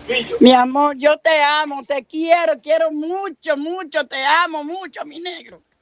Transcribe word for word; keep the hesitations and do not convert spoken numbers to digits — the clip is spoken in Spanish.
Mi amor, yo te amo, te quiero, quiero mucho, mucho, te amo mucho, mi negro.